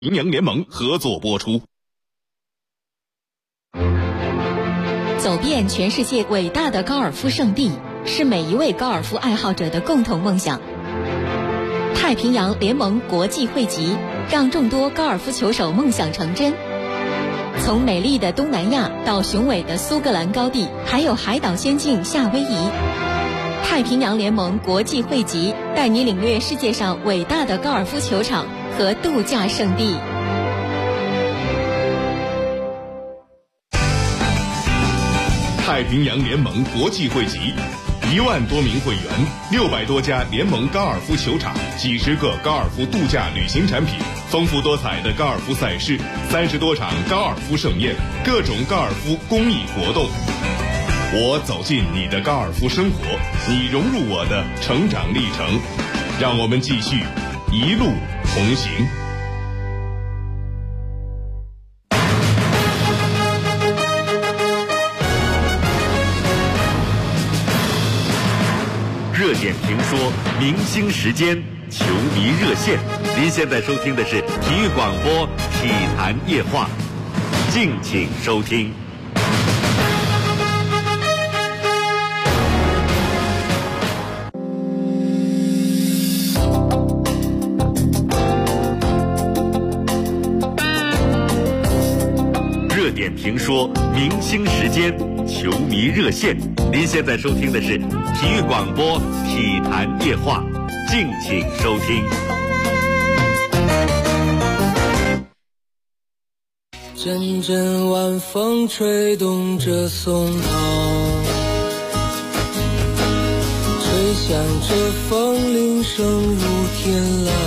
平洋联盟合作播出。 走遍全世界伟大的高尔夫圣地，是每一位高尔夫爱好者的共同梦想。太平洋联盟国际汇集，让众多高尔夫球手梦想成真。从美丽的东南亚到雄伟的苏格兰高地，还有海岛仙境夏威夷，太平洋联盟国际汇集带你领略世界上伟大的高尔夫球场和度假胜地。 太平洋联盟国际汇集，1万多名会员，600多家联盟高尔夫球场，几十个高尔夫度假旅行产品，丰富多彩的高尔夫赛事，30多场高尔夫盛宴，各种高尔夫公益活动。我走进你的高尔夫生活，你融入我的成长历程，让我们继续一路同行。 热点评说，明星时间，球迷热线。您现在收听的是体育广播体坛夜话，敬请收听。热点评说，明星时间，球迷热线。您现在收听的是体育广播体坛夜话，敬请收听。 阵阵晚风吹动着松涛，吹响着风铃声如天籁。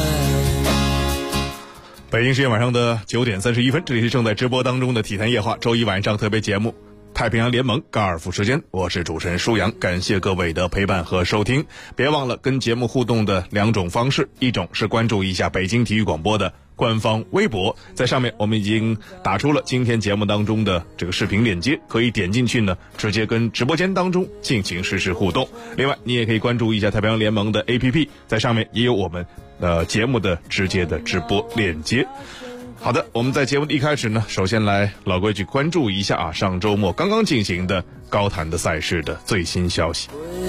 北京时间晚上的9点31分，这里是正在直播当中的体坛夜话周一晚上特别节目太平洋联盟高尔夫时间，我是主持人舒阳，感谢各位的陪伴和收听。别忘了跟节目互动的2种方式，一种是关注一下北京体育广播的官方微博，在上面我们已经打出了今天节目当中的这个视频链接，可以点进去呢，直接跟直播间当中进行实时互动。另外你也可以关注一下太平洋联盟的 APP， 在上面也有我们节目的直接的直播链接。好的，我们在节目的一开始呢，首先来老规矩关注一下上周末刚刚进行的高坛的赛事的最新消息。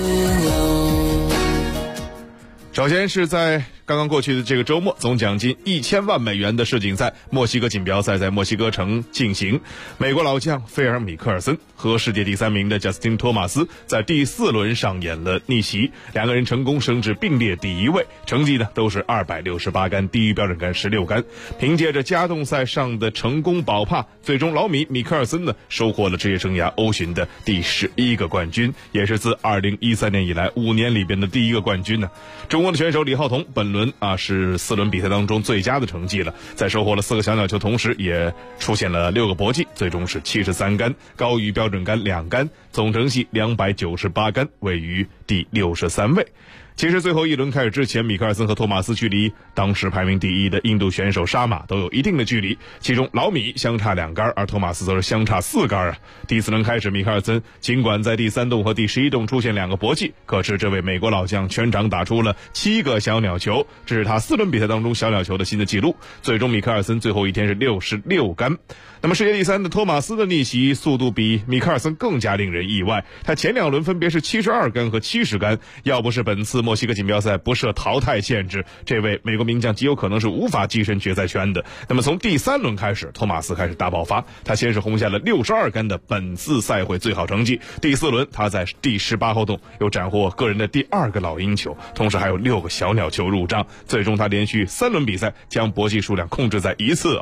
首先是在刚刚过去的这个周末，总奖金1000万美元的世锦赛墨西哥锦标赛在墨西哥城进行。美国老将菲尔米克尔森和世界第3名的贾斯汀托马斯在第4轮上演了逆袭，两个人成功升至并列第1位，成绩呢都是268杆，低于标准杆16杆。凭借着加动赛上的成功保帕，最终老米克尔森呢收获了职业生涯欧巡的第11个冠军，也是自2013年以来5年里边的第1个冠军呢。中国的选手李浩彤本轮是4轮比赛当中最佳的成绩了，在收获了4个小鸟球，同时也出现了6个搏击，最终是73杆，高于标准杆2杆，总成绩298杆，位于第63位。其实最后一轮开始之前，米克尔森和托马斯距离当时排名第1的印度选手沙马都有一定的距离，其中老米相差2杆，而托马斯则是相差4杆第4轮开始，米克尔森尽管在第3洞和第11洞出现2个搏击，可是这位美国老将全场打出了7个小鸟球，这是他4轮比赛当中小鸟球的新的纪录。最终米克尔森最后一天是66杆。那么世界第3的托马斯的逆袭速度比米克尔森更加令人意外，他前2轮分别是72杆和70杆，要不是本次墨西哥锦标赛不设淘汰限制，这位美国名将极有可能是无法跻身决赛圈的。那么从第3轮开始，托马斯开始大爆发，他先是轰下了62杆的本次赛会最好成绩，第4轮他在第18号洞又斩获个人的第2个老鹰球，同时还有6个小鸟球入账，最终他连续3轮比赛将搏击数量控制在1次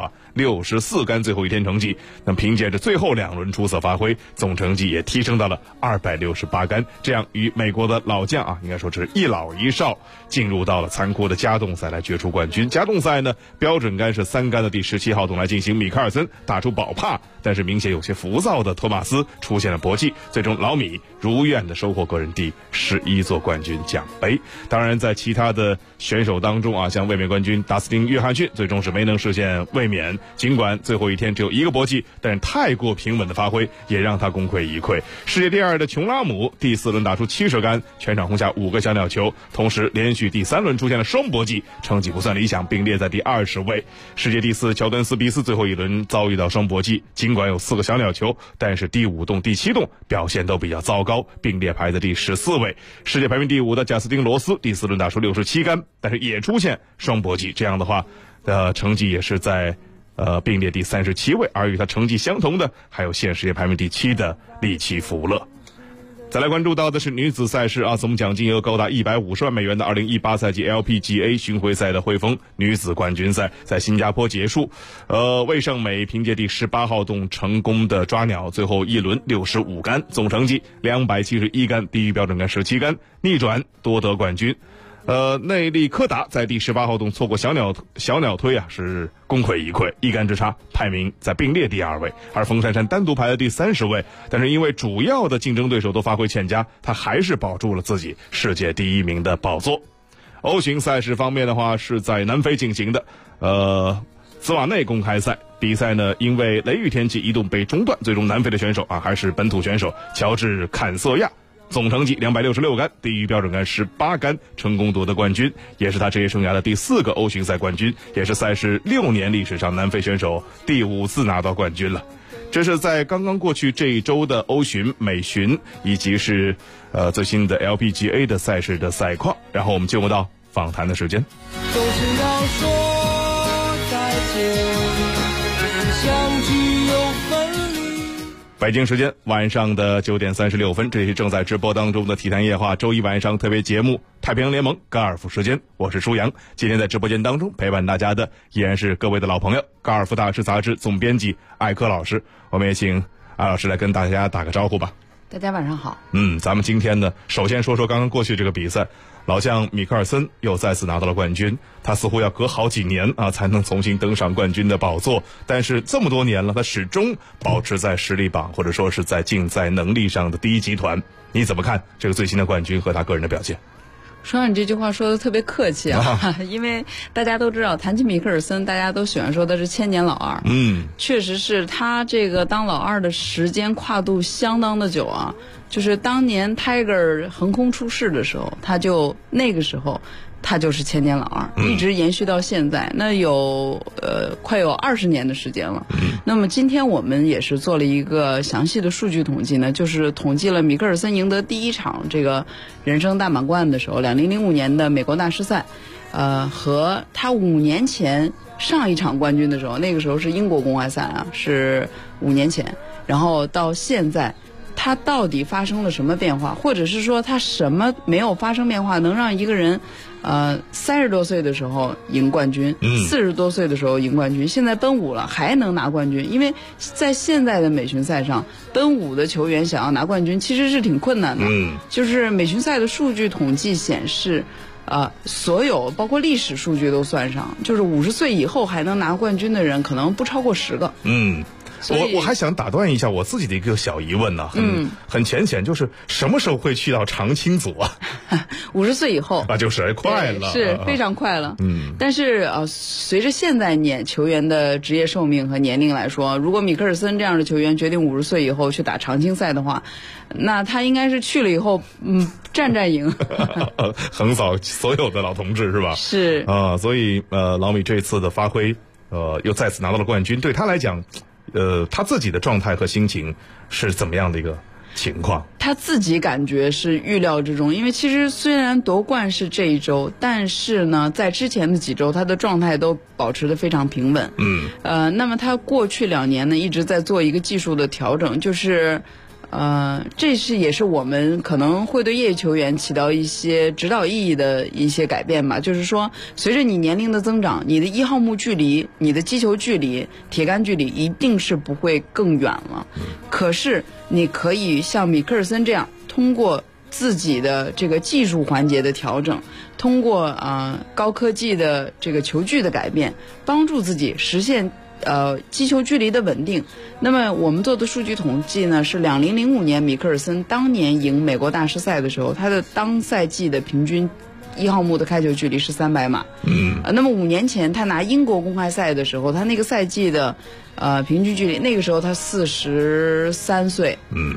64杆，最后一天成绩。那凭借着最后2轮出色发挥，总成绩也提升到了268杆，这样与美国的老将应该说是一老一少，进入到了残酷的加动赛来决出冠军。加动赛呢，标准杆是3杆的第17号洞来进行，米克尔森打出保帕，但是明显有些浮躁的托马斯出现了搏击，最终老米如愿的收获个人第11座冠军奖杯。当然在其他的选手当中像卫冕冠军达斯汀约翰逊最终是没能实现卫冕，尽管最后一天只有1个搏击，但是太过平稳的发挥也让他功亏一篑。世界第2的琼拉姆第4轮打出70杆，全场轰下5个小鸟球， 球，同时连续第3轮出现了双搏击，成绩不算理想，并列在第20位。世界第4乔敦斯皮斯最后一轮遭遇到双搏击，尽管有4个小鸟球，但是第5洞、第7洞表现都比较糟糕，并列排在第14位。世界排名第5的贾斯汀罗斯第4轮打出67杆，但是也出现双搏击，这样的话成绩也是在并列第37位，而与他成绩相同的还有现世界排名第7的利奇福勒。再来关注到的是女子赛事总奖金额高达150万美元的2018赛季 LPGA 巡回赛的汇丰女子冠军赛在新加坡结束。魏胜美凭借第18号洞成功的抓鸟，最后一轮65杆，总成绩271杆，低于标准杆17杆，逆转夺得冠军。内利科达在第18号洞错过小鸟推是功亏一篑，1杆之差，排名在并列第2位。而冯珊珊单独排在第30位，但是因为主要的竞争对手都发挥欠佳，她还是保住了自己世界第1名的宝座。欧巡赛事方面的话，是在南非进行的兹瓦内公开赛比赛呢，因为雷雨天气一度被中断，最终南非的选手还是本土选手乔治坎瑟亚，总成绩266杆，低于标准杆18杆，成功夺得冠军，也是他职业生涯的第4个欧巡赛冠军，也是赛事6年历史上南非选手第5次拿到冠军了。这是在刚刚过去这一周的欧巡、美巡以及是最新的 LPGA 的赛事的赛况。然后我们进入到访谈的时间。 总是要说再见，相聚又分离。 北京时间晚上的9点36分，这里是正在直播当中的体坛夜话周一晚上特别节目太平洋联盟高尔夫时间，我是舒阳。今天在直播间当中陪伴大家的依然是各位的老朋友高尔夫大师杂志总编辑艾科老师，我们也请艾老师来跟大家打个招呼吧。 大家晚上好。 咱们今天呢，首先说说刚刚过去这个比赛，老将米克尔森又再次拿到了冠军，他似乎要隔好几年才能重新登上冠军的宝座，但是这么多年了，他始终保持在实力榜或者说是在竞赛能力上的第一集团。你怎么看这个最新的冠军和他个人的表现？ 说你这句话说的特别客气因为大家都知道谈起米克尔森，大家都喜欢说的是千年老二。确实是他这个当老二的时间跨度相当的久就是当年 Tiger 横空出世的时候，那个时候他就是千年老二，一直延续到现在，那有快有20年的时间了。那么今天我们也是做了一个详细的数据统计呢，就是统计了米克尔森赢得第1场这个人生大满贯的时候，2005年的美国大师赛，和他5年前上一场冠军的时候，那个时候是英国公开赛是5年前，然后到现在他到底发生了什么变化，或者是说他什么没有发生变化，能让一个人30多岁的时候赢冠军，40多岁的时候赢冠军，现在奔5了还能拿冠军？因为在现在的美巡赛上，奔5的球员想要拿冠军其实是挺困难的。就是美巡赛的数据统计显示，所有包括历史数据都算上，就是50岁以后还能拿冠军的人可能不超过10个。 我还想打断一下我自己的一个小疑问呢，很浅显，就是什么时候会去到常青组 50岁以后就是快了， 是非常快了。但是随着现在球员的职业寿命和年龄来说，如果米克尔森这样的球员决定50岁以后去打常青赛的话，那他应该是去了以后战赢横扫所有的老同志是吧？ 是所以老米这次的发挥又再次拿到了冠军，对他来讲他自己的状态和心情是怎么样的一个情况？ 他自己感觉是预料之中，因为其实虽然夺冠是这一周，但是呢，在之前的几周他的状态都保持得非常平稳。那么他过去2年呢一直在做一个技术的调整，就是这也是我们可能会对业余球员起到一些指导意义的一些改变吧。就是说，随着你年龄的增长，你的1号木距离、你的击球距离、铁杆距离一定是不会更远了。可是你可以像米克尔森这样，通过自己的这个技术环节的调整，通过高科技的这个球具的改变，帮助自己实现击球距离的稳定。那么我们做的数据统计呢，是2005年米克尔森当年赢美国大师赛的时候，他的当赛季的平均 1号木的开球距离是300码。那么5年前他拿英国公开赛的时候，他那个赛季的平均距离，那个时候他43岁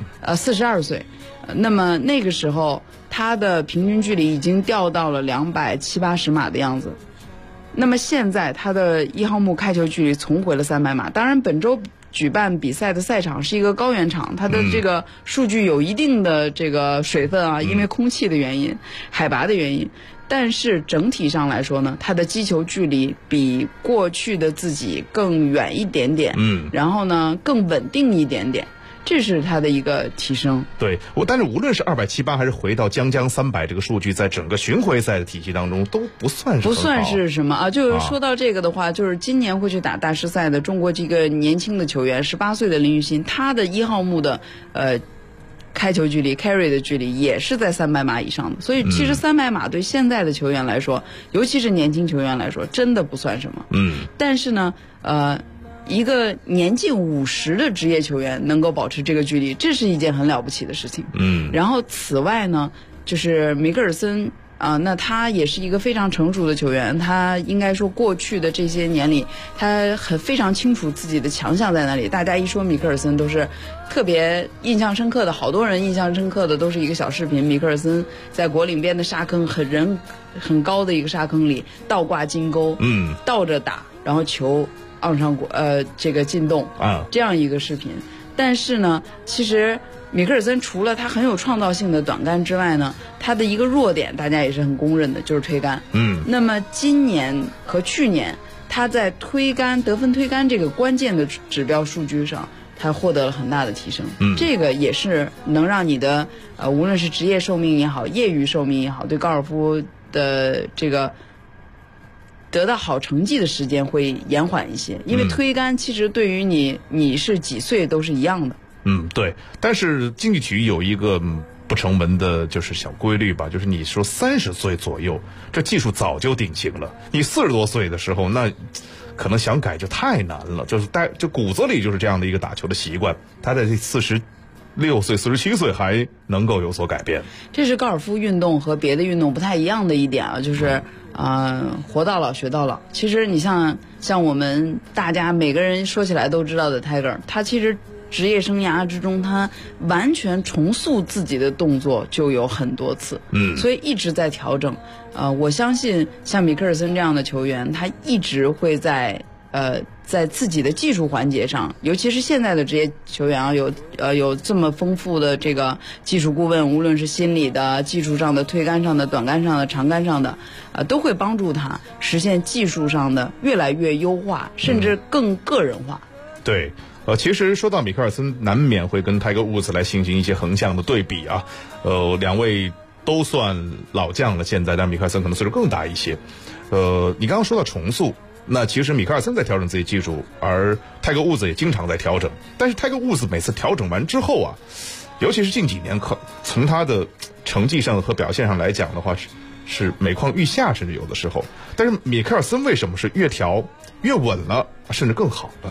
，42岁，那么那个时候他的平均距离已经掉到了270-80码的样子。那么现在他的1号木开球距离重回了300码。当然本周举办比赛的赛场是一个高原场，它的这个数据有一定的这个水分啊，因为空气的原因、海拔的原因。但是整体上来说呢，它的击球距离比过去的自己更远一点点，然后呢更稳定一点点。这是它的一个提升。 对，但是无论是278还是回到将300这个数据，在整个巡回赛的体系当中都不算是很好， 不算是什么啊。就是说到这个的话，就是今年会去打大师赛的中国这个年轻的球员，18岁的林育欣，他的1号木的开球距离 carry 的距离也是在300码以上的。所以其实300码对现在的球员来说，尤其是年轻球员来说，真的不算什么。但是呢，一个年近50的职业球员能够保持这个距离，这是一件很了不起的事情。然后此外呢，就是米克尔森那他也是一个非常成熟的球员，他应该说过去的这些年里，他非常清楚自己的强项在哪里。大家一说米克尔森都是特别印象深刻的，好多人印象深刻的都是一个小视频，米克尔森在国岭边的沙坑很高的一个沙坑里倒挂金钩，倒着打，然后球往上这个进洞这样一个视频。但是呢，其实米克尔森除了他很有创造性的短杆之外呢，他的一个弱点大家也是很公认的，就是推杆。那么今年和去年他在推杆得分推杆这个关键的指标数据上，他获得了很大的提升。这个也是能让你的无论是职业寿命也好，业余寿命也好，对高尔夫的这个得到好成绩的时间会延缓一些。因为推杆其实对于你是几岁都是一样的。 对。但是竞技体育有一个不成文的就是小规律吧，就是你说30岁左右，这技术早就定型了。你40多岁的时候，那可能想改就太难了，就骨子里就是这样的一个打球的习惯，他在46岁、47岁还能够有所改变。 这是高尔夫运动和别的运动不太一样的一点啊，就是活到老学到老。其实你像我们大家每个人说起来都知道的 Tiger， 他其实职业生涯之中，他完全重塑自己的动作就有很多次，所以一直在调整。我相信像米克尔森这样的球员，他一直会在自己的技术环节上，尤其是现在的职业球员有这么丰富的这个技术顾问，无论是心理的、技术上的、推杆上的、短杆上的、长杆上的，都会帮助他实现技术上的越来越优化，甚至更个人化。 对。其实说到米克尔森，难免会跟泰戈伍兹来进行一些横向的对比啊。两位都算老将了，现在，但米克尔森可能岁数更大一些。你刚刚说到重塑，那其实米克尔森在调整自己技术，而泰戈伍兹也经常在调整。但是泰戈伍兹每次调整完之后啊，尤其是近几年，从他的成绩上和表现上来讲的话，是每况愈下，甚至有的时候。但是米克尔森为什么是越调越稳了，甚至更好了？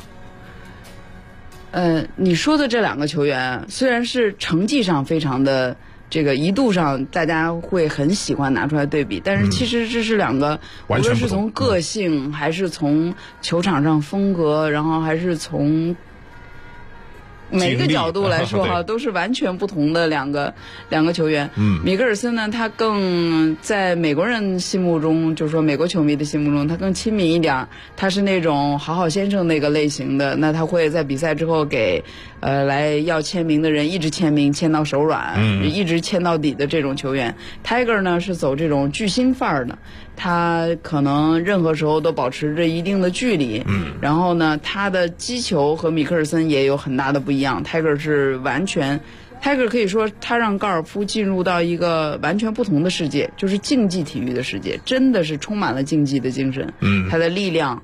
你说的这两个球员虽然是成绩上非常的这个一度上大家会很喜欢拿出来对比，但是其实这是两个无论是从个性还是从球场上风格，然后还是从每个角度来说哈，都是完全不同的两个球员。米克尔森呢，他更在美国人心目中，就是说美国球迷的心目中，他更亲民一点，他是那种好好先生那个类型的。那他会在比赛之后给来要签名的人一直签名，签到手软，一直签到底的这种球员。Tiger 呢是走这种巨星范儿的，他可能任何时候都保持着一定的距离。然后呢，他的击球和米克尔森也有很大的不一样。Tiger 是完全 Tiger 可以说他让高尔夫进入到一个完全不同的世界，就是竞技体育的世界，真的是充满了竞技的精神。他的力量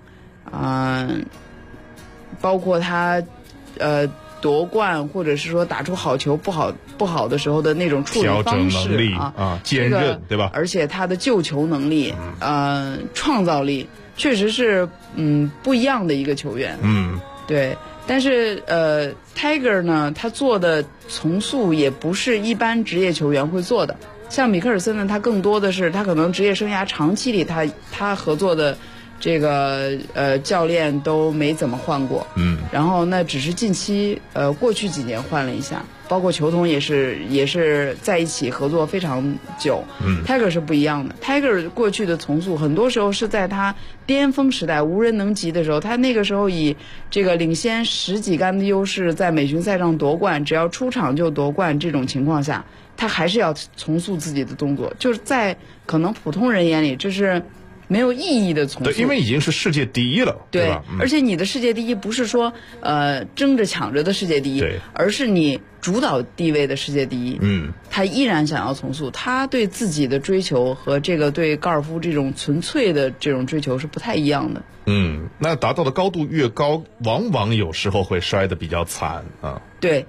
包括他夺冠或者是说打出好球不好的时候的那种处理方式坚韧，对吧？ 而且他的救球能力创造力确实是不一样的一个球员。对。但是Tiger 呢，他做的重塑也不是一般职业球员会做的。 像米克尔森呢，他更多的是他可能职业生涯长期里他合作的这个教练都没怎么换过，然后那只是近期过去几年换了一下，包括球童也是在一起合作非常久。Tiger 是不一样的 ，Tiger 过去的从速很多时候是在他巅峰时代无人能及的时候，他那个时候以这个领先10几杆的优势在美巡赛上夺冠，只要出场就夺冠这种情况下，他还是要从速自己的动作，就是在可能普通人眼里这是没有意义的从速， 对，因为已经是世界第一了，对吧？ 而且你的世界第一不是说争着抢着的世界第一，而是你主导地位的世界第一。他依然想要从速，他对自己的追求和这个对高尔夫这种纯粹的这种追求是不太一样的。 那达到的高度越高，往往有时候会摔得比较惨啊。 对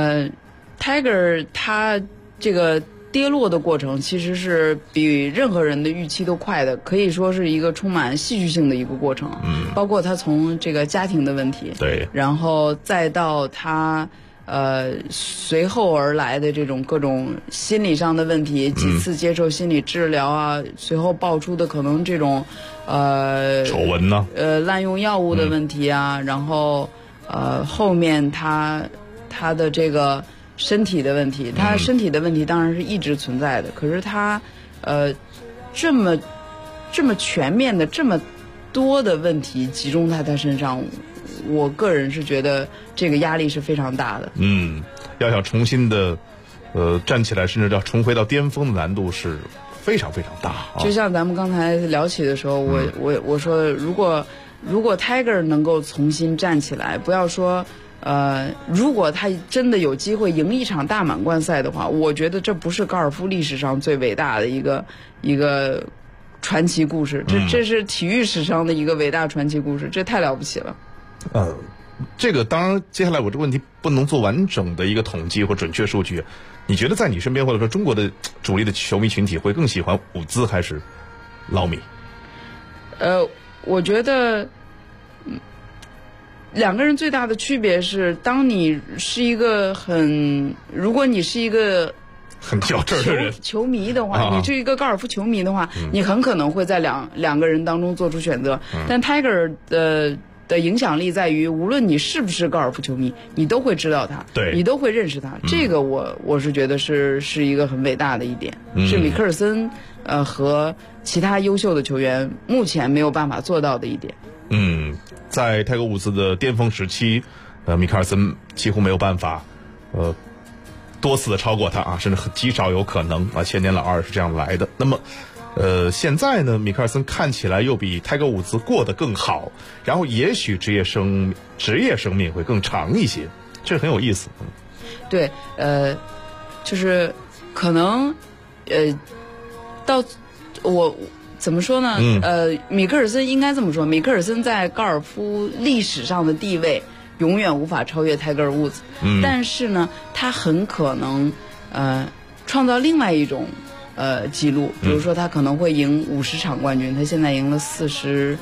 ，Tiger 他这个跌落的过程其实是比任何人的预期都快的，可以说是一个充满戏剧性的一个过程。包括他从这个家庭的问题， 对， 然后再到他随后而来的这种各种心理上的问题，几次接受心理治疗啊，随后爆出的可能这种丑闻呢， 滥用药物的问题啊，然后后面他的这个身体的问题，他身体的问题当然是一直存在的，可是他这么全面的这么多的问题集中在他身上，我个人是觉得这个压力是非常大的。 要想重新的站起来，甚至要重回到巅峰的难度是非常非常大。 就像咱们刚才聊起的时候，我说如果 Tiger 能够重新站起来，不要说如果他真的有机会赢一场大满贯赛的话，我觉得这不是高尔夫历史上最伟大的一个传奇故事，这是体育史上的一个伟大传奇故事，这太了不起了。 这个当然，接下来我这个问题不能做完整的一个统计或准确数据。你觉得在你身边或者说中国的主力的球迷群体会更喜欢伍兹还是老米？ 我觉得两个人最大的区别是，当你是一个如果你是一个很较真的人球迷的话，你是一个高尔夫球迷的话，你很可能会在两个人当中做出选择。但 Tiger 的影响力在于，无论你是不是高尔夫球迷，你都会知道他， 对， 你都会认识他。这个我是觉得是一个很伟大的一点，是米克尔森和其他优秀的球员目前没有办法做到的一点。 在泰格伍兹的巅峰时期，米克尔森几乎没有办法多次的超过他啊，甚至极少有可能啊，千年老二是这样来的。那么现在呢，米克尔森看起来又比泰格伍兹过得更好，然后也许职业生命会更长一些，这很有意思。 对，就是可能到我怎么说呢？米克尔森应该这么说，米克尔森在高尔夫历史上的地位永远无法超越泰戈尔伍兹，但是呢，他很可能创造另外一种记录，比如说他可能会赢50场冠军，他现在赢了43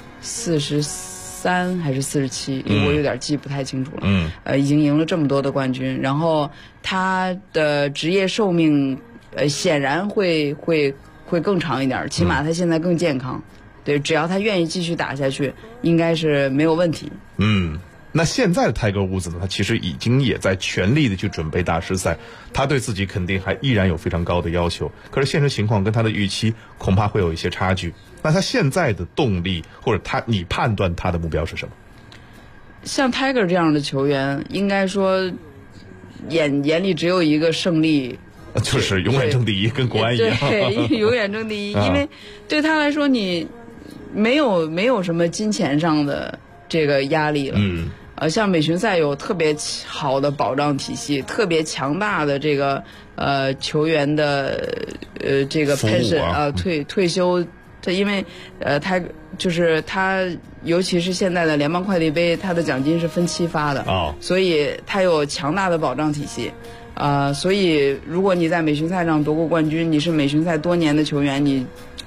还是47，我有点记不太清楚了。已经赢了这么多的冠军，然后他的职业寿命显然会更长一点，起码他现在更健康。对，只要他愿意继续打下去，应该是没有问题。 那现在的泰戈尔伍兹呢？他其实已经也在全力的去准备大师赛，他对自己肯定还依然有非常高的要求。可是现实情况跟他的预期恐怕会有一些差距。那他现在的动力，或者你判断他的目标是什么？ 像 Tiger 这样的球员，应该说眼里只有一个胜利。 就是永远争第一，跟国安一样。 对，永远争第一，因为对他来说，你没有什么金钱上的这个压力了。像美巡赛有特别好的保障体系，特别强大的这个球员的这个 pension 退休。他因为他尤其是现在的联邦快递杯，他的奖金是分期发的，所以他有强大的保障体系。所以如果你在美巡赛上夺过冠军，你是美巡赛多年的球员，你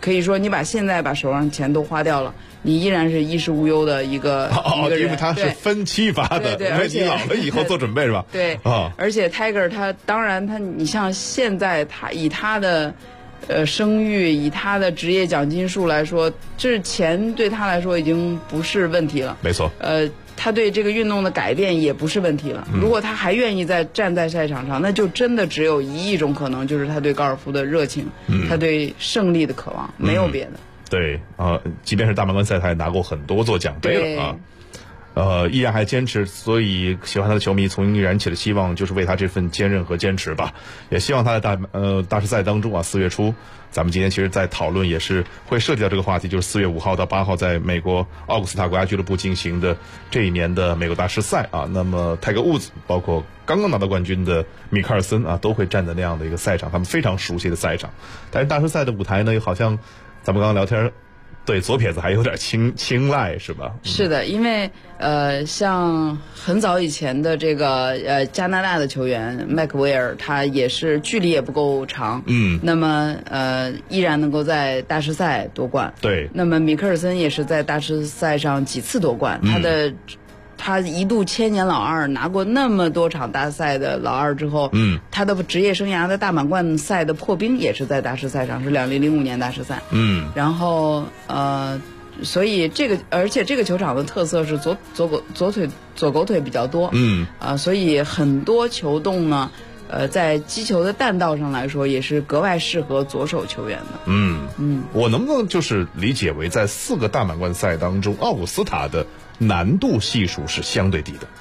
可以说你现在把手上钱都花掉了，你依然是衣食无忧的一个人。 因为他是分期发的， 对， 而且你老了以后做准备是吧？ 对而且 Tiger 他当然你像现在以他的声誉，以他的职业奖金数来说，这钱对他来说已经不是问题了。 没错。 他对这个运动的改变也不是问题了。如果他还愿意站在赛场上，那就真的只有一种可能，就是他对高尔夫的热情，他对胜利的渴望，没有别的。 对即便是大满贯赛，他也拿过很多座奖杯了依然还坚持，所以喜欢他的球迷从燃起了希望，就是为他这份坚韧和坚持吧。也希望他在大师赛当中4月初，咱们今天其实在讨论也是会涉及到这个话题，就是4月5号到8号在美国奥古斯塔国家俱乐部进行的这一年的美国大师赛那么泰格伍兹包括刚刚拿到冠军的米克尔森都会站在那样的一个赛场，他们非常熟悉的赛场。但是大师赛的舞台呢，又好像咱们刚刚聊天对左撇子还有点青睐是吧？ 是的，因为像很早以前的这个加拿大的球员麦克维尔，他也是距离也不够长，那么依然能够在大师赛夺冠。对，那么米克尔森也是在大师赛上几次夺冠，他一度千年老二，拿过那么多场大赛的老二之后，他的职业生涯的大满贯赛的破冰也是在大师赛上，是2005年大师赛。然后所以而且这个球场的特色是左狗腿比较多，所以很多球洞呢，在击球的弹道上来说，也是格外适合左手球员的。 我能不能就是理解为在4个大满贯赛当中，奥古斯塔的难度系数是相对低的？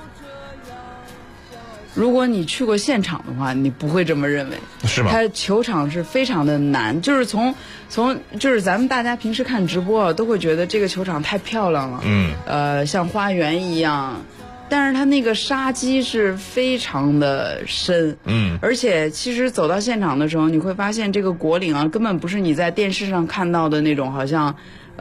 如果你去过现场的话，你不会这么认为。 是吗？ 它球场是非常的难，就是就是咱们大家平时看直播都会觉得这个球场太漂亮了，像花园一样，但是它那个杀机是非常的深，而且其实走到现场的时候，你会发现这个果岭根本不是你在电视上看到的那种，好像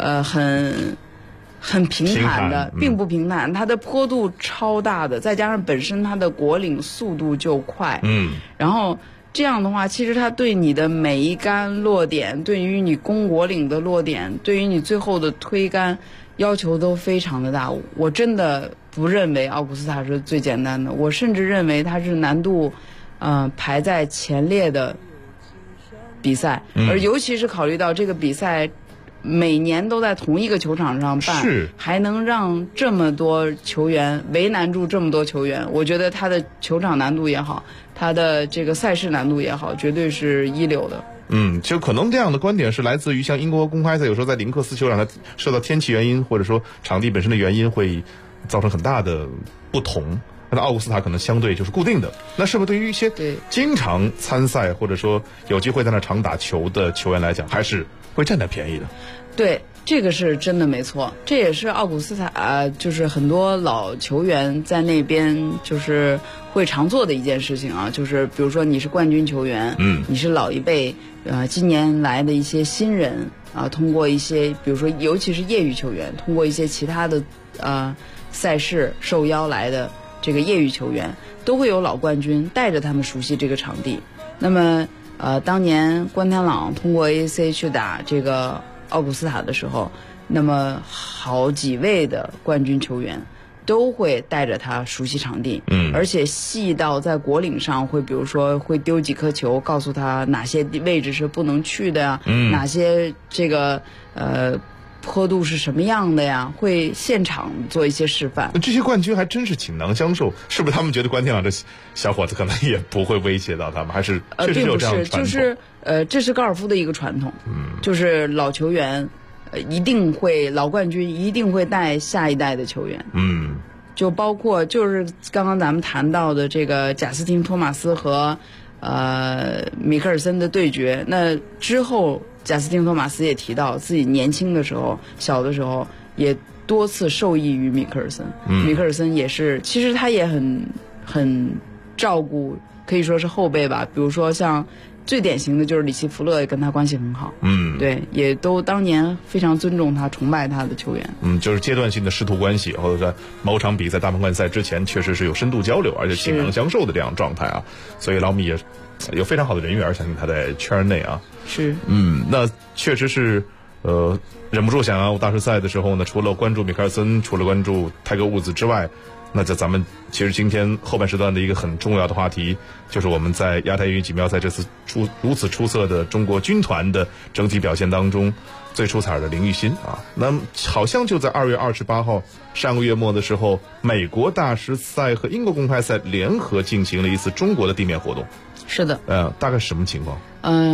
很平坦的，并不平坦，它的坡度超大的，再加上本身它的果岭速度就快，然后这样的话，其实它对你的每一杆落点，对于你攻果岭的落点，对于你最后的推杆要求都非常的大。我真的不认为奥古斯塔是最简单的，我甚至认为它是难度排在前列的比赛，而尤其是考虑到这个比赛每年都在同一个球场上办，还能让这么多球员为难住这么多球员，我觉得他的球场难度也好，他的这个赛事难度也好，绝对是一流的。 就可能这样的观点是来自于像英国公开赛，有时候在林克斯球场它受到天气原因或者说场地本身的原因会造成很大的不同。那奥古斯塔可能相对就是固定的，那是不是对于一些经常参赛或者说有机会在那常打球的球员来讲，还是会占点便宜的？ 对，这个是真的没错，这也是奥古斯塔就是很多老球员在那边就是会常做的一件事情就是比如说你是冠军球员，你是老一辈今年来的一些新人通过一些比如说尤其是业余球员，通过一些其他的赛事受邀来的这个业余球员，都会有老冠军带着他们熟悉这个场地。那么当年关天朗通过 AAC 去打这个奥古斯塔的时候，那么好几位的冠军球员都会带着他熟悉场地，而且细到在果岭上会比如说会丢几颗球，告诉他哪些位置是不能去的呀，哪些这个坡度是什么样的呀，会现场做一些示范。 这些冠军还真是倾囊相授，是不是他们觉得关天朗这小伙子可能也不会威胁到他们，还是确实有这样的传统？ 并不是，就是这是高尔夫的一个传统，就是老球员老冠军一定会带下一代的球员，就包括就是刚刚咱们谈到的这个贾斯汀·托马斯和米克尔森的对决，那之后贾斯汀·托马斯也提到自己年轻的时候小的时候也多次受益于米克尔森，米克尔森也是其实他也很照顾，可以说是后辈吧，比如说像最典型的就是里奇·福勒也跟他关系很好， 对，也都当年非常尊重他、崇拜他的球员。 就是阶段性的师徒关系，或者在某场比赛大满贯赛之前，确实是有深度交流，而且倾囊相授的这样状态啊。所以老米也有非常好的人缘，相信他在圈内啊。 是， 那确实是。忍不住想要大师赛的时候呢，除了关注米克尔森，除了关注泰格伍兹之外，那在咱们其实今天后半时段的一个很重要的话题，就是我们在亚太运锦标赛这次如此出色的中国军团的整体表现当中，最出彩的林育新啊。那好像就在2月28号上个月末的时候，美国大师赛和英国公开赛联合进行了一次中国的地面活动。 是的。 大概是什么情况？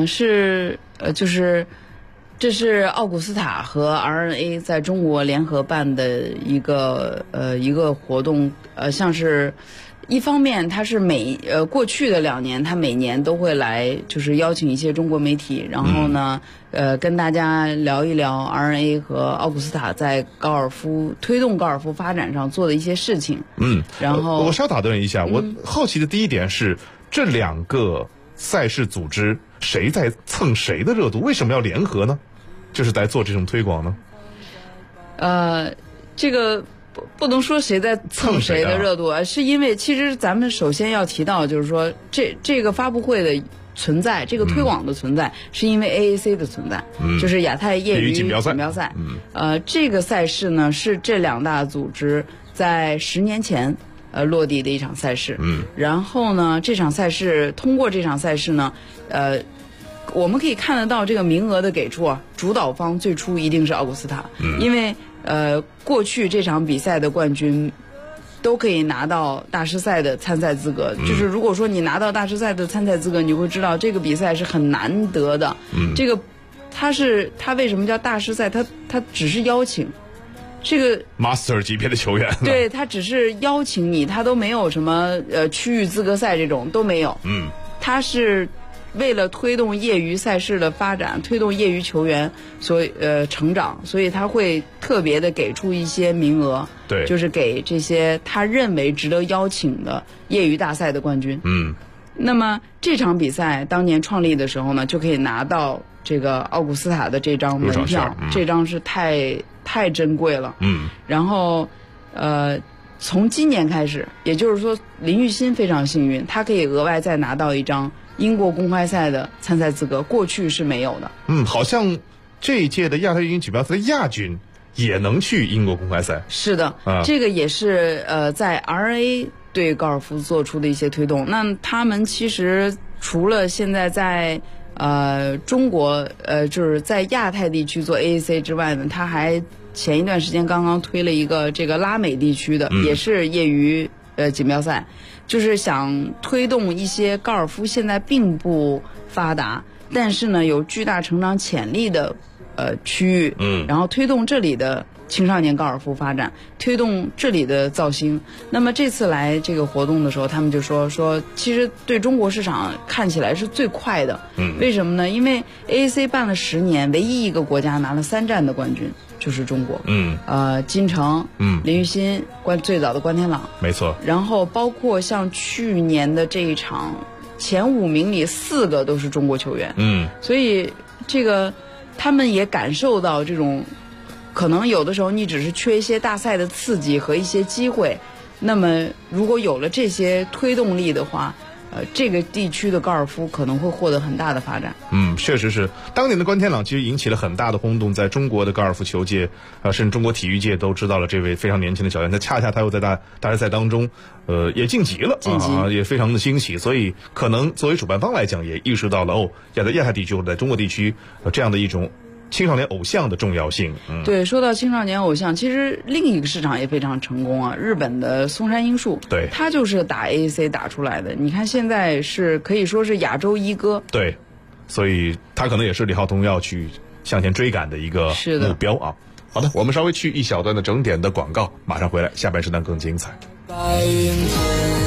这是奥古斯塔和 RNA 在中国联合办的一个活动，像是一方面它是过去的2年，它每年都会来，就是邀请一些中国媒体，然后呢跟大家聊一聊 RNA 和奥古斯塔在推动高尔夫发展上做的一些事情。然后我稍打断一下，我好奇的第一点是，这2个赛事组织谁在蹭谁的热度？为什么要联合呢？就是在做这种推广呢？ 这个不能说谁在蹭谁的热度，是因为其实咱们首先要提到，就是说这个发布会的存在，这个推广的存在，是因为 AAC 的存在，就是亚太业余锦标赛。这个赛事呢是这2大组织在10年前落地的一场赛事。然后呢，通过这场赛事呢，我们可以看得到这个名额的给出啊，主导方最初一定是奥古斯塔，因为过去这场比赛的冠军都可以拿到大师赛的参赛资格。就是如果说你拿到大师赛的参赛资格，你会知道这个比赛是很难得的。这个他为什么叫大师赛？他只是邀请这个 Master 级别的球员， 对，他只是邀请你，他都没有什么区域资格赛这种都没有。他是为了推动业余赛事的发展，推动业余球员成长，所以他会特别的给出一些名额， 对， 就是给这些他认为值得邀请的业余大赛的冠军。那么这场比赛当年创立的时候呢，就可以拿到这个奥古斯塔的这张门票，这张是太珍贵了。然后从今年开始，也就是说林育新非常幸运，他可以额外再拿到一张英国公开赛的参赛资格，过去是没有的。 好像这一届的亚太运锦标赛的亚军也能去英国公开赛。 是的，这个也是在 RNA 对高尔夫做出的一些推动。那他们其实除了现在在中国就是在亚太地区做 AAC 之外呢，他还前一段时间刚刚推了一个这个拉美地区的，也是业余锦标赛，就是想推动一些高尔夫现在并不发达，但是呢有巨大成长潜力的区域，然后推动这里的青少年高尔夫发展，推动这里的造星。那么这次来这个活动的时候，他们就说其实对中国市场看起来是最快的。为什么呢？因为 AAC 办了10年，唯一一个国家拿了3站的冠军就是中国。金城，林育新，最早的关天朗， 没错。然后包括像去年的这一场，前5名里4个都是中国球员。所以这个他们也感受到这种。可能有的时候你只是缺一些大赛的刺激和一些机会，那么如果有了这些推动力的话，这个地区的高尔夫可能会获得很大的发展。 确实是，当年的关天朗其实引起了很大的轰动，在中国的高尔夫球界，甚至中国体育界都知道了这位非常年轻的小将。恰恰他又在大师赛当中，也晋级了，也非常的欣喜。所以可能作为主办方来讲，也意识到了在亚太地区或者在中国地区这样的一种青少年偶像的重要性。 对，说到青少年偶像，其实另一个市场也非常成功啊，日本的松山英树， 对， 他就是打 AAC 打出来的。你看现在是可以说是亚洲一哥。 对，所以他可能也是李浩东要去向前追赶的一个目标啊。好的，我们稍微去一小段的整点的广告，马上回来，下半时段更精彩。 白云间，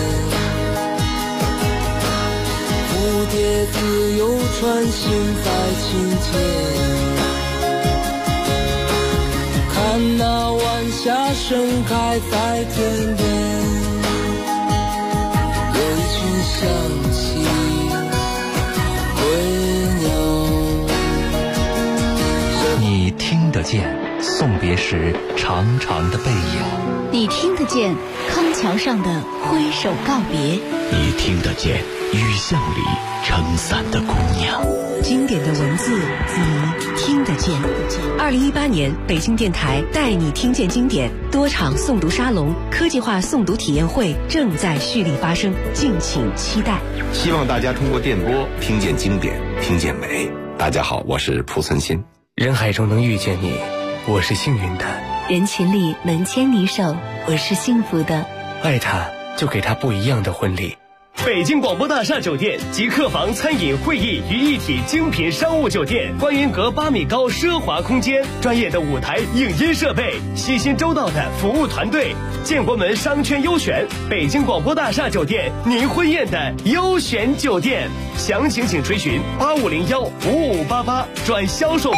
蝴蝶自由穿行在清间。看那晚霞盛开在天边，有一群想起归鸟， 得见送别时长长的背影， 你听得见康桥上的挥手告别， 你听得见雨巷里撑伞的姑娘。 经典的文字你听得见。2018年北京电台带你听见经典多场诵读沙龙、科技化诵读体验会正在蓄力发生，敬请期待。 希望大家通过电波听见经典，听见美。大家好，我是蒲存昕。 人海中能遇见你，我是幸运的； 人群里能牵你手，我是幸福的。 爱他，就给他不一样的婚礼。 北京广播大厦酒店集客房、餐饮、会议于一体精品商务酒店，观云阁8米高奢华空间，专业的舞台影音设备，细心周到的服务团队，建国门商圈优选，北京广播大厦酒店您婚宴的优选酒店。详情请垂询8501-5588转销售部。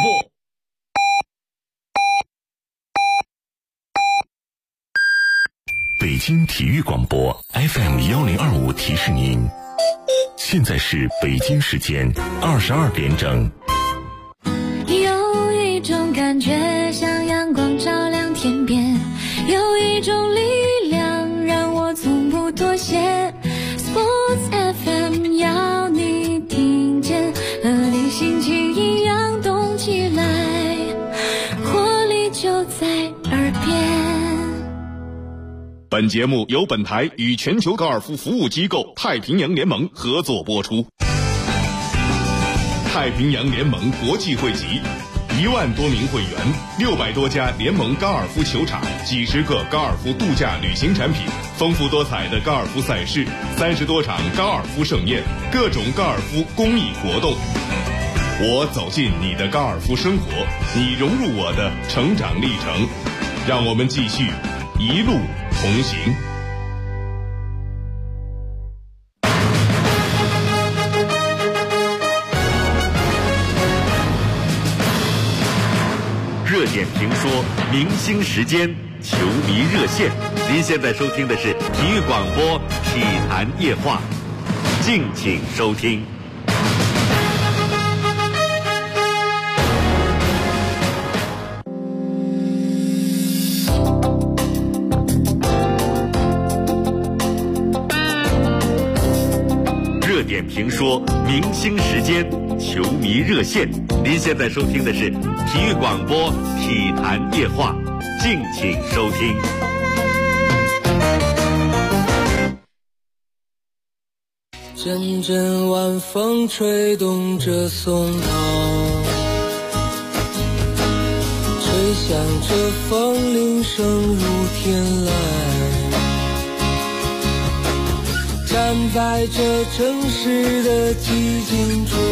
北京体育广播 FM1025提示您，现在是北京时间22点整。 有一种感觉像阳光照亮天边，有一种力量让我从不妥协。 Sports FM 要你听见，和你心情一样动起来，活力就在耳边。 本节目由本台与全球高尔夫服务机构太平洋联盟合作播出。太平洋联盟国际会籍，1万多名会员，600多家联盟高尔夫球场，几十个高尔夫度假旅行产品，丰富多彩的高尔夫赛事，30多场高尔夫盛宴，各种高尔夫公益活动。我走进你的高尔夫生活，你融入我的成长历程，让我们继续一路同行。 热点评说，明星时间，球迷热线。您现在收听的是体育广播体坛夜话，敬请收听。热点评说，明星时间，球迷热线。您现在收听的是体育广播体坛夜话，敬请收听。 阵阵晚风吹动着松涛，吹响着风铃声如天籁，站在这城市的寂静中，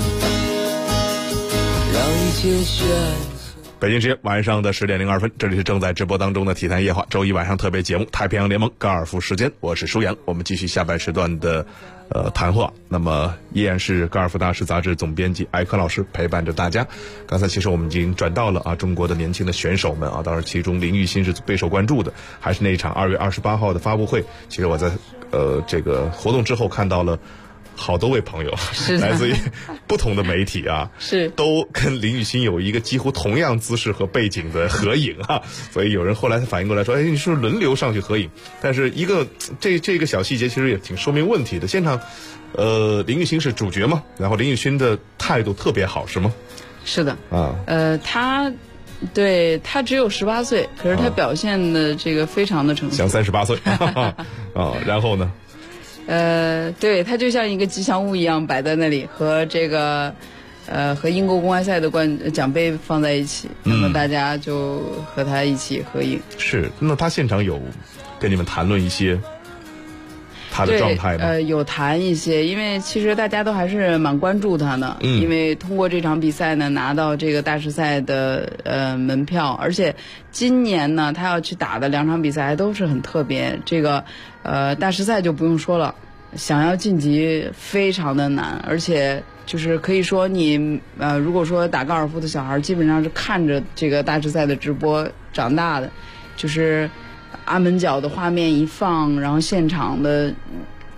让一切选。 北京时间晚上的10点02分，这里是正在直播当中的体坛夜话，周一晚上特别节目太平洋联盟高尔夫时间，我是舒阳。我们继续下半时段的谈话。那么依然是高尔夫大师杂志总编辑艾科老师陪伴着大家。刚才其实我们已经转到了中国的年轻的选手们当然其中林育欣是备受关注的，还是那一场2月28号的发布会。其实我在这个活动之后看到了好多位朋友来自于不同的媒体是都跟林育欣有一个几乎同样姿势和背景的合影所以有人后来反应过来说，你是不是轮流上去合影？但是一个这个小细节其实也挺说明问题的。现场林育欣是主角嘛，然后林育欣的态度特别好是吗？ 是的他只有18岁，可是他表现的这个非常的成熟， 像38岁然后呢对，他就像一个吉祥物一样摆在那里，和这个和英国公开赛的奖杯放在一起，那么大家就和他一起合影。 是，那他现场有跟你们谈论一些他的状态吗？ 有谈一些，因为其实大家都还是蛮关注他的，因为通过这场比赛呢，拿到这个大师赛的门票，而且今年呢，他要去打的2场比赛还都是很特别。这个大师赛就不用说了，想要晋级非常的难，而且就是可以说你如果说打高尔夫的小孩，基本上是看着这个大师赛的直播长大的，就是阿门角的画面一放，然后现场的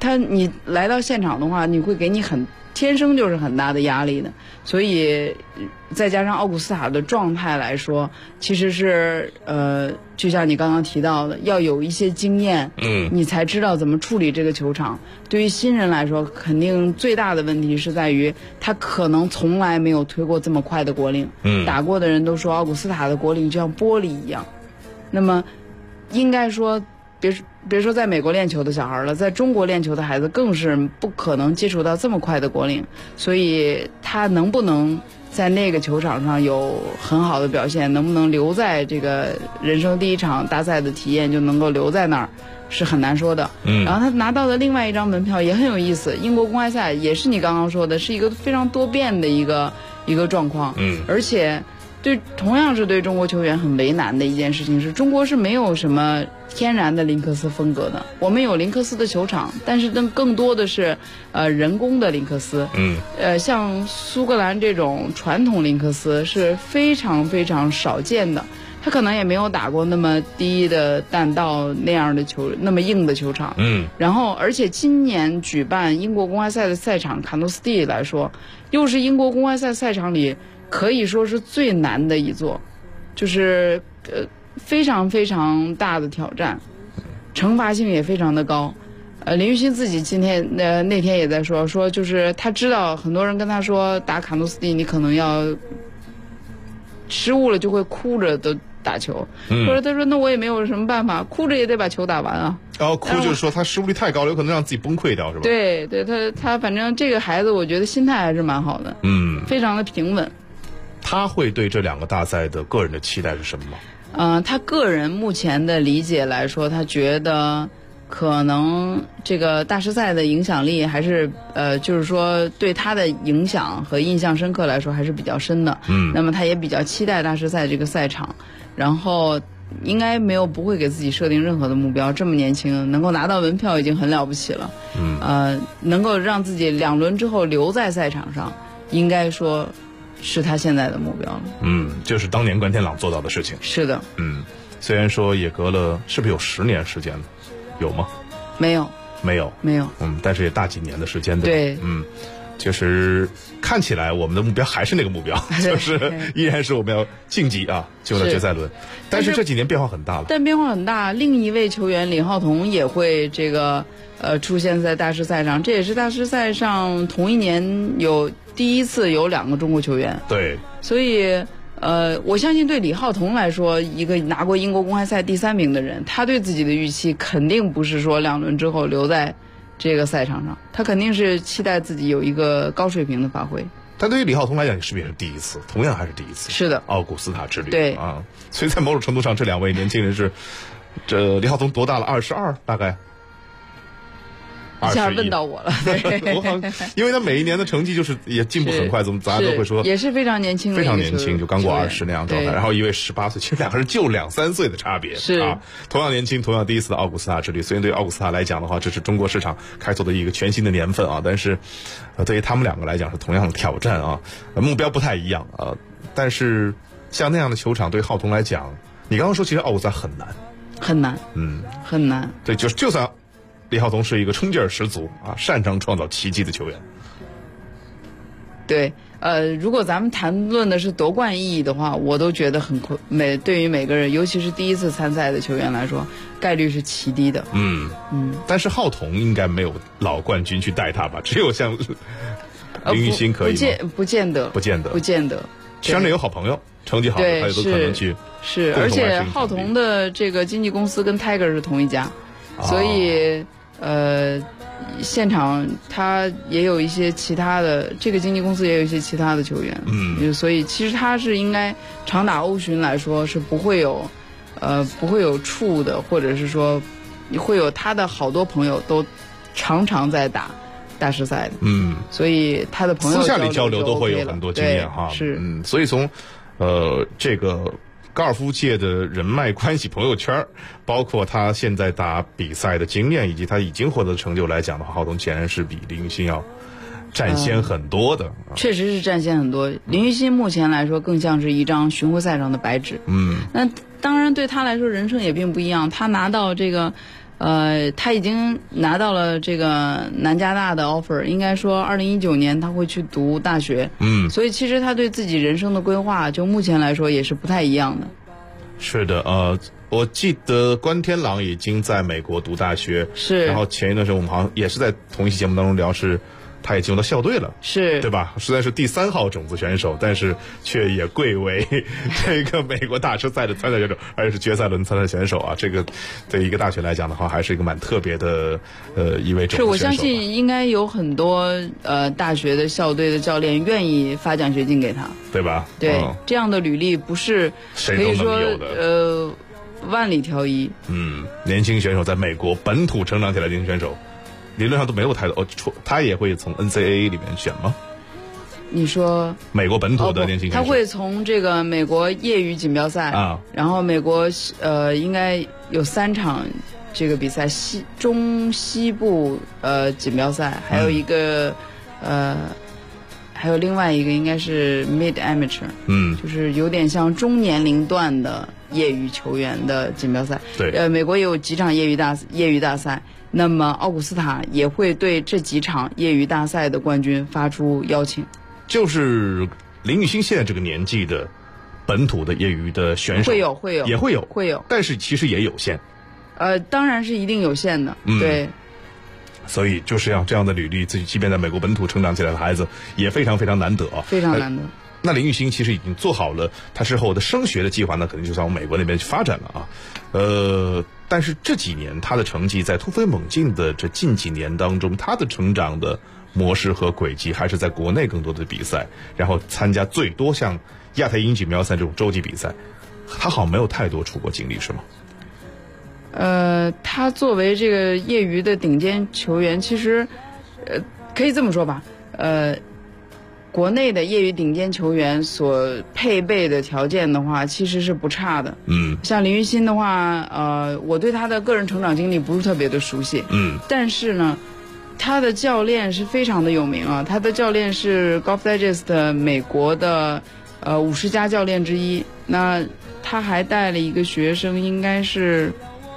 你来到现场的话，你会给你天生就是很大的压力的，所以再加上奥古斯塔的状态来说，其实是就像你刚刚提到的，要有一些经验，你才知道怎么处理这个球场。对于新人来说，肯定最大的问题是在于他可能从来没有推过这么快的果岭，打过的人都说奥古斯塔的果岭就像玻璃一样。那么应该说别说在美国练球的小孩了，在中国练球的孩子更是不可能接触到这么快的果岭，所以他能不能在那个球场上有很好的表现，能不能留在这个人生第一场大赛的体验就能够留在那儿，是很难说的。然后他拿到的另外一张门票也很有意思，英国公开赛也是你刚刚说的，是一个非常多变的一个状况，而且同样是对中国球员很为难的一件事情是，中国是没有什么天然的林克斯风格的。我们有林克斯的球场，但是更多的是人工的林克斯。像苏格兰这种传统林克斯是非常非常少见的，他可能也没有打过那么低的弹道那样的那么硬的球场。然后而且今年举办英国公开赛的赛场卡诺斯蒂来说，又是英国公开赛赛场里可以说是最难的一座，就是非常非常大的挑战，惩罚性也非常的高。林育新自己那天也在说，就是他知道很多人跟他说打卡诺斯蒂你可能要失误了就会哭着的打球，或者他说那我也没有什么办法，哭着也得把球打完啊。 哭就是说他失误率太高了，有可能让自己崩溃掉，是吧？ 对，他反正这个孩子我觉得心态还是蛮好的，非常的平稳。 他会对这两个大赛的个人的期待是什么吗？ 他个人目前的理解来说，他觉得可能这个大师赛的影响力还是就是说对他的影响和印象深刻来说还是比较深的。那么他也比较期待大师赛这个赛场，然后应该不会给自己设定任何的目标，这么年轻能够拿到门票已经很了不起了。能够让自己2轮之后留在赛场上，应该说是他现在的目标了。 就是当年关天朗做到的事情。 是的。 虽然说也隔了，是不是有10年时间了？有吗？没有。但是也大几年的时间，对吧？就是看起来我们的目标还是那个目标，就是依然是我们要晋级啊，进入到决赛轮。但是这几年变化很大了。但变化很大，另一位球员李浩彤也会出现在大师赛上，这也是大师赛上同一年第一次有2个中国球员。对。所以我相信对李浩彤来说，一个拿过英国公开赛第3名的人，他对自己的预期肯定不是说2轮之后留在这个赛场上，他肯定是期待自己有一个高水平的发挥。但对于李浩彤来讲，是不是也是第一次？同样还是第一次。是的。奥古斯塔之旅。对啊，所以在某种程度上，这2位年轻人是，李浩彤多大了？22，大概。一下问到我了，我好像因为他每一年的成绩就是也进步很快，大家都会说也是非常年轻，非常年轻，就刚过20那样状态。然后一位18岁，其实2个人就2-3岁的差别，是啊，同样年轻，同样第一次的奥古斯塔之旅。虽然对奥古斯塔来讲的话，这是中国市场开拓的一个全新的年份啊，但是对于他们2个来讲是同样的挑战啊，目标不太一样啊。但是像那样的球场对浩彤来讲，你刚刚说其实奥古斯塔很难，很难，很难。对，就算李浩彤是一个冲劲儿十足啊，擅长创造奇迹的球员。对，如果咱们谈论的是夺冠意义的话，我都觉得对于每个人，尤其是第一次参赛的球员来说，概率是奇低的。但是浩彤应该没有老冠军去带他吧？只有像林育新可以吗？不见得。圈里有好朋友，成绩好的他也都可能去。是，而且浩彤的这个经纪公司跟 Tiger 是同一家，所以。现场他也有一些其他的，这个经纪公司也有一些其他的球员，所以其实他是应该常打欧巡来说是不会有处的，或者是说会有他的好多朋友都常常在打大师赛的，所以他的朋友私下里交流都会有很多经验哈，是，所以从这个。高尔夫界的人脉关系朋友圈，包括他现在打比赛的经验以及他已经获得的成就来讲的话，浩彤显然是比林育新要占先很多的。确实是占先很多。林育新目前来说更像是一张巡回赛上的白纸。那当然对他来说人生也并不一样，他拿到这个他已经拿到了这个南加大的 offer， 应该说2019年他会去读大学。所以其实他对自己人生的规划，就目前来说也是不太一样的。 是的，我记得关天朗已经在美国读大学， 是。然后前一段时间我们好像也是在同一期节目当中聊，是他也进入到校队了， 是对吧？实在是第3号种子选手，但是却也贵为这个美国大师赛的参赛选手，而且是决赛轮参赛选手啊！这个对一个大学来讲的话，还是一个蛮特别的一位种子选手。 是我相信应该有很多大学的校队的教练愿意发奖学金给他， 对吧？ 对，这样的履历不是可以说万里挑一。 年轻选手在美国本土成长起来的年轻选手。理论上都没有太多他也会从 NCAA 里面选吗？ 你说美国本土的年轻选手， 他会从这个美国业余锦标赛啊， 然后美国应该有3场这个比赛，中西部锦标赛，还有一个还有另外一个应该是 Mid Amateur，就是有点像中年龄段的业余球员的锦标赛。 对， 美国也有几场业余大赛。那么奥古斯塔也会对这几场业余大赛的冠军发出邀请。 就是林育欣现在这个年纪的本土的业余的选手也会有，但是其实也有限。 当然是一定有限的，对。 所以就是要这样的履历，自己即便在美国本土成长起来的孩子也非常非常难得啊， 非常难得。 那林育欣其实已经做好了他之后的升学的计划，那肯定就是往美国那边去发展了啊。但是这几年他的成绩在突飞猛进的这近几年当中，他的成长的模式和轨迹还是在国内更多的比赛，然后参加最多像亚太英锦标赛这种洲际比赛，他好像没有太多出国经历，是吗？ 他作为这个业余的顶尖球员，其实可以这么说吧，国内的业余顶尖球员所配备的条件的话，其实是不差的。像林育欣的话，我对他的个人成长经历不是特别的熟悉。但是呢，他的教练是非常的有名啊。他的教练是 Golf Digest 美国的50家教练之一。那他还带了一个学生，应该是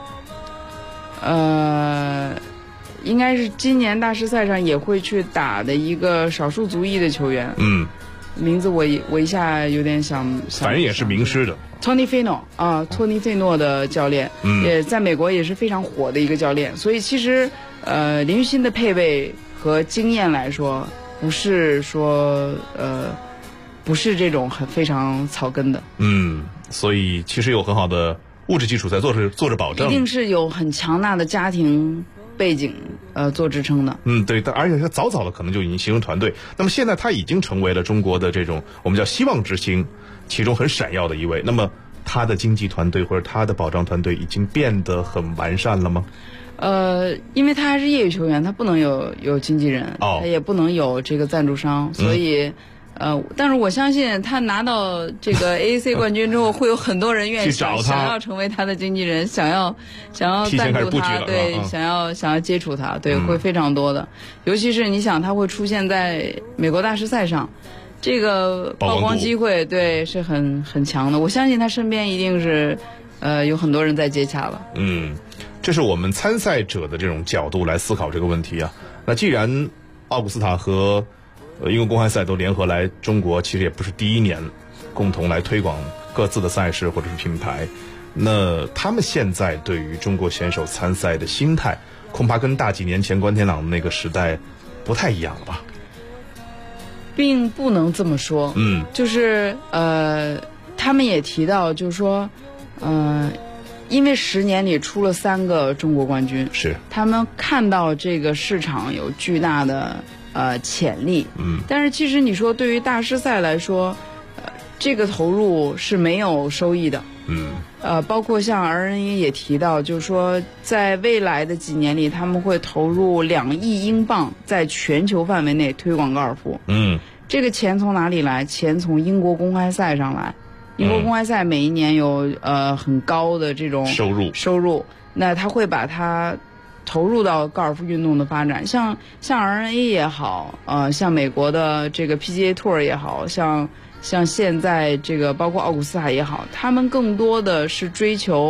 应该是今年大师赛上也会去打的一个少数族裔的球员。名字我一下有点想， 反正也是名师的。 托尼费诺的教练，也在美国也是非常火的一个教练。所以其实林育欣的配备和经验来说，不是说不是这种非常草根的。 所以其实有很好的物质基础在做着保证， 一定是有很强大的家庭背景做支撑的。 对，而且他早的可能就已经形成团队。那么现在他已经成为了中国的这种我们叫希望之星其中很闪耀的一位。那么他的经纪团队或者他的保障团队已经变得很完善了吗？ 因为他还是业余球员，他不能有经纪人，他也不能有这个赞助商，所以但是我相信他拿到这个 AAC 冠军之后，会有很多人愿意想要成为他的经纪人，想要赞助他，对，想要接触他，对，会非常多的。尤其是你想，他会出现在美国大师赛上，这个曝光机会，对，是很强的。我相信他身边一定是有很多人在接洽了。 这是我们参赛者的这种角度来思考这个问题啊。那既然奥古斯塔和英国公开赛都联合来中国，其实也不是第一年共同来推广各自的赛事或者是品牌，那他们现在对于中国选手参赛的心态恐怕跟大几年前关天朗的那个时代不太一样了吧？ 并不能这么说。就是他们也提到，就是说因为10年里出了3个中国冠军， 是他们看到这个市场有巨大的潜力。但是其实你说对于大师赛来说，这个投入是没有收益的。包括像 RNA 也提到，就是说在未来的几年里，他们会投入2亿英镑在全球范围内推广高尔夫。这个钱从哪里来？钱从英国公开赛上来。英国公开赛每一年有很高的这种收入，那他会把它投入到高尔夫运动的发展，像 RNA 也好，像美国的这个 PGA Tour 也好，像现在这个包括奥古斯塔也好，他们更多的是追求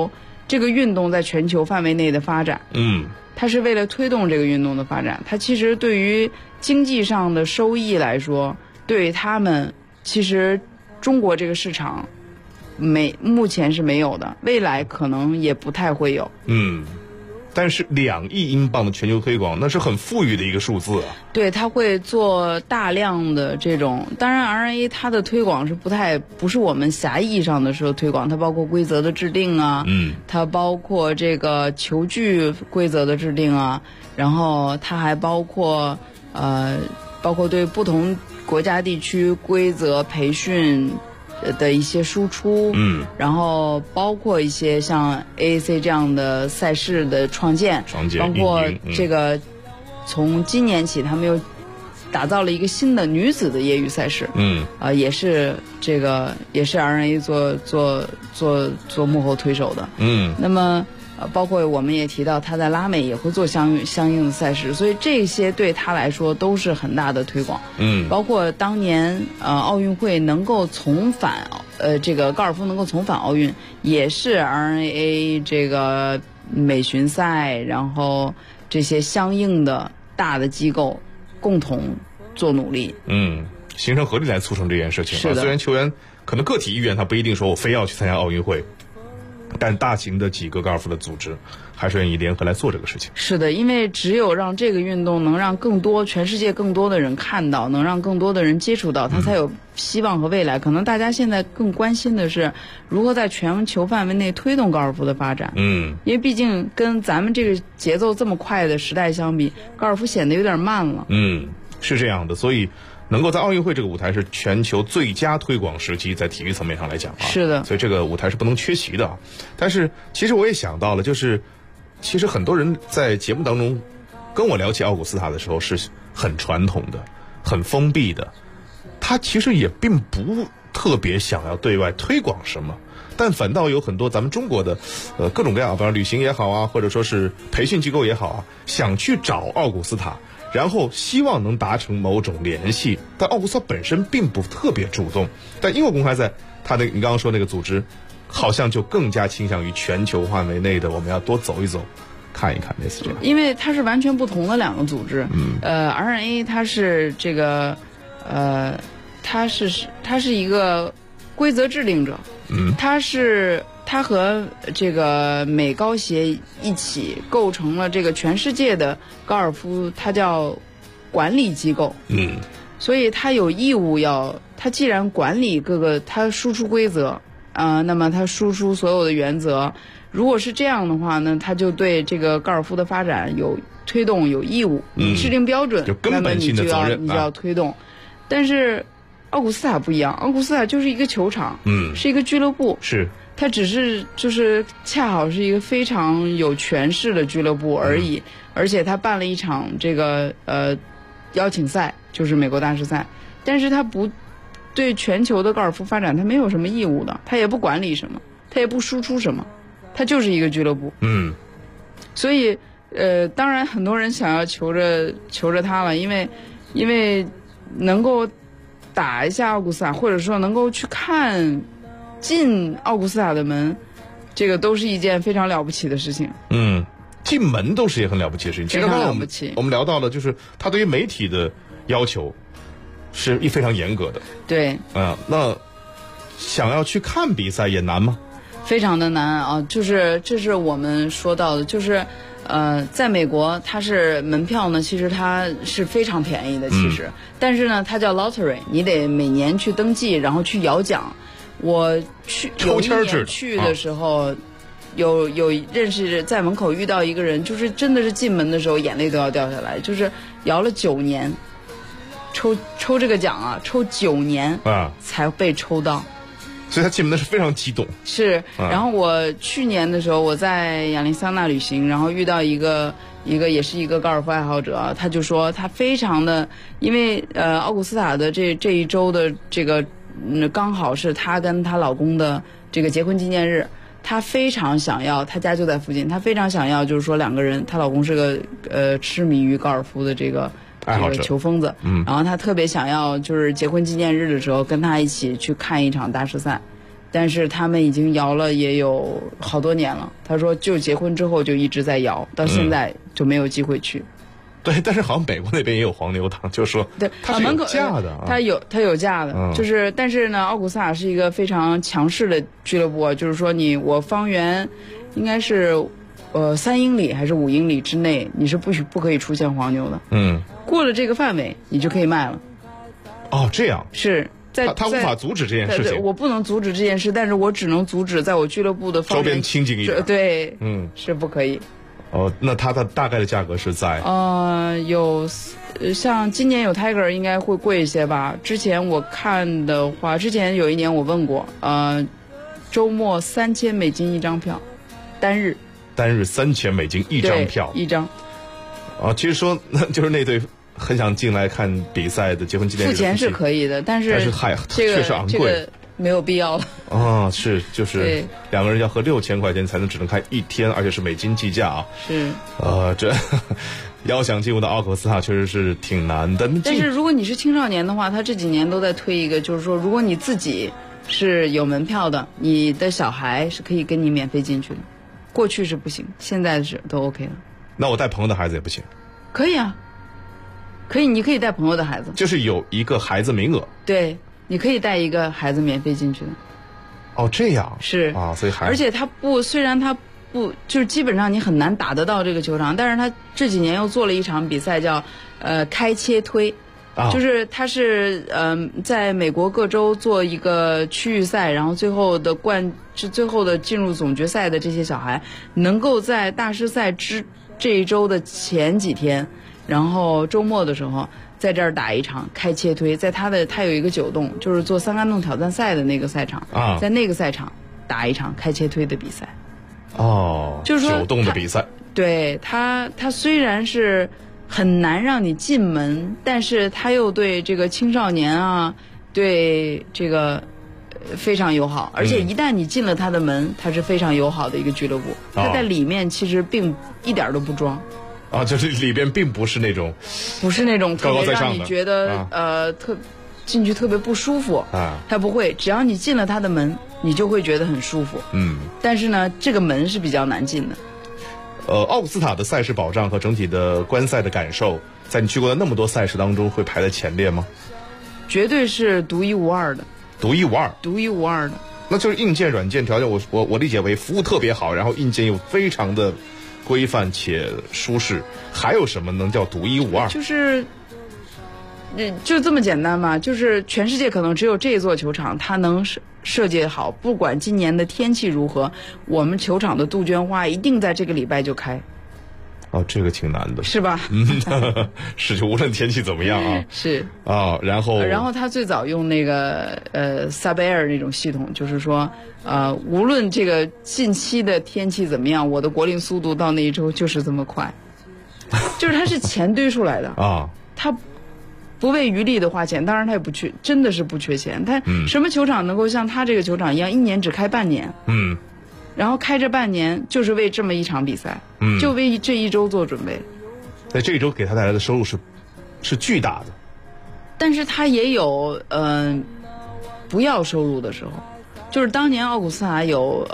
这个运动在全球范围内的发展。它是为了推动这个运动的发展。它其实对于经济上的收益来说，对于他们，其实中国这个市场目前是没有的，未来可能也不太会有。 但是2亿英镑的全球推广，那是很富裕的一个数字啊。 对，他会做大量的这种，当然 RNA 它的推广是不是我们狭义上的说推广，它包括规则的制定啊，它包括这个球具规则的制定啊，然后它还包括对不同国家地区规则培训的一些输出，然后包括一些像 AAC 这样的赛事的创建，包括这个从今年起他们又打造了一个新的女子的业余赛事，也是 RNA 做幕后推手的，那么包括我们也提到他在拉美也会做相应的赛事，所以这些对他来说都是很大的推广。包括当年奥运会能够重返这个高尔夫能够重返奥运，也是 RNA 这个美巡赛，然后这些相应的大的机构共同做努力， 形成合力来促成这件事情。 是的， 虽然球员可能个体意愿他不一定说我非要去参加奥运会，但大型的几个高尔夫的组织还是愿意联合来做这个事情。 是的，因为只有让这个运动能让全世界更多的人看到，能让更多的人接触到，它才有希望和未来。可能大家现在更关心的是如何在全球范围内推动高尔夫的发展。因为毕竟跟咱们这个节奏这么快的时代相比，高尔夫显得有点慢了。 是这样的，所以能够在奥运会这个舞台是全球最佳推广时机，在体育层面上来讲啊， 是的， 所以这个舞台是不能缺席的。但是其实我也想到了，就是其实很多人在节目当中跟我聊起奥古斯塔的时候是很传统的、很封闭的，他其实也并不特别想要对外推广什么，但反倒有很多咱们中国的各种各样，比方旅行也好啊，或者说是培训机构也好啊，想去找奥古斯塔，然后希望能达成某种联系，但奥古斯塔本身并不特别主动。但英国公开赛，他你刚刚说那个组织，好像就更加倾向于全球范围内的，我们要多走一走，看一看，类似这样。 因为它是完全不同的两个组织。RNA 它是这个，它是一个规则制定者。它和这个美高协一起构成了这个全世界的高尔夫，它叫管理机构。所以它有义务它既然管理各个，它输出规则那么它输出所有的原则。如果是这样的话呢，它就对这个高尔夫的发展有推动有义务，制定标准， 有根本性的责任， 你就要推动。但是奥古斯塔不一样，奥古斯塔就是一个球场，是一个俱乐部， 是它只是就是恰好是一个非常有权势的俱乐部而已。而且他办了一场这个邀请赛，就是美国大师赛，但是他不对全球的高尔夫发展他没有什么义务的，他也不管理什么，他也不输出什么，他就是一个俱乐部。所以当然很多人想要求着他了，因为能够打一下奥古斯塔，或者说能够去看进奥古斯塔的门，这个都是一件非常了不起的事情。 进门都是也很了不起的事情。其实刚刚我们聊到了，就是他对于媒体的要求是非常严格的。 对， 那想要去看比赛也难吗？ 非常的难啊！就是这是我们说到的，就是在美国它是门票呢，其实它是非常便宜的，其实，但是呢，它叫 lottery， 你得每年去登记，然后去摇奖。我有一年去的时候，有认识，在门口遇到一个人，就是真的是进门的时候眼泪都要掉下来，就是摇了9年，抽这个奖啊，抽9年才被抽到。 所以他进门的是非常激动。 是，然后我去年的时候我在亚利桑那旅行，然后遇到一个也是一个高尔夫爱好者，他就说他非常的，因为奥古斯塔的这一周的这个刚好是她跟她老公的这个结婚纪念日，她非常想要，她家就在附近，她非常想要就是说两个人，她老公是个痴迷于高尔夫的这个球疯子，然后他特别想要就是结婚纪念日的时候跟他一起去看一场大师赛， 但是他们已经摇了也有好多年了。他说就结婚之后就一直在摇，到现在就没有机会去。 对，但是好像美国那边也有黄牛党，就说对， 它是有价的， 它有价的，就是但是呢，奥古斯塔是一个非常强势的俱乐部，就是说我方圆应该是3英里还是5英里之内，你是不可以出现黄牛的。过了这个范围，你就可以卖了。 哦，这样是。 他无法阻止这件事情， 我不能阻止这件事，但是我只能阻止在我俱乐部的方周边清静一点。 对，是不可以。 那它的大概的价格是在有像今年有 Tiger 应该会贵一些吧。之前我看的话，之前有一年我问过，周末$3000一张票，单日 $3000一张票， 一张。 其实说就是那对很想进来看比赛的结婚纪念日， 付钱是可以的，但是确实昂贵， 这个没有必要了。 是就是2个人要合6000块钱才能只能看1天，而且是美金计价啊。 是这要想进入到奥古斯塔确实是挺难的。 但是如果你是青少年的话，他这几年都在推一个，就是说如果你自己是有门票的，你的小孩是可以跟你免费进去的。过去是不行，现在是都 OK 了。 那我带朋友的孩子也不行？ 可以啊，可以，你可以带朋友的孩子， 就是有一个孩子名额。 对，你可以带一个孩子免费进去的。 这样是所以而且虽然他不就是基本上你很难打得到这个球场，但是他这几年又做了一场比赛叫开切推。就是他是在美国各州做一个区域赛，然后最后的进入总决赛的这些小孩，能够在大师赛这一周的前几天，然后周末的时候在这儿打一场开切推，在他有一个9洞，就是做3杆洞挑战赛的那个赛场，在那个赛场打一场开切推的比赛。就是说 9洞的比赛。 对，他虽然是很难让你进门，但是他又对这个青少年对这个非常友好，而且一旦你进了他的门，他是非常友好的一个俱乐部。他在里面其实并一点都不装。 就是里边并不是那种特别让你觉得进去特别不舒服他不会，只要你进了他的门，你就会觉得很舒服。但是呢，这个门是比较难进的。 奥古斯塔的赛事保障和整体的观赛的感受，在你去过的那么多赛事当中，会排在前列吗？ 绝对是独一无二的。 独一无二的。 那就是硬件、软件条件，我理解为服务特别好，然后硬件又非常的规范且舒适。还有什么能叫独一无二？ 就这么简单嘛，就是全世界可能只有这座球场它能设计好，不管今年的天气如何，我们球场的杜鹃花一定在这个礼拜就开。 这个挺难的， 是吧？ 是，就无论天气怎么样是然后他最早用那个Subair 那种系统，就是说无论这个近期的天气怎么样，我的国令速度到那一周就是这么快，就是它是钱堆出来的他不为余力的花钱，当然他也真的是不缺钱。他什么球场能够像他这个球场一样，1年只开半年？然后开这半年就是为这么一场比赛，就为这一周做准备。 在这一周给他带来的收入是巨大的， 但是他也有不要收入的时候，就是当年奥古斯塔有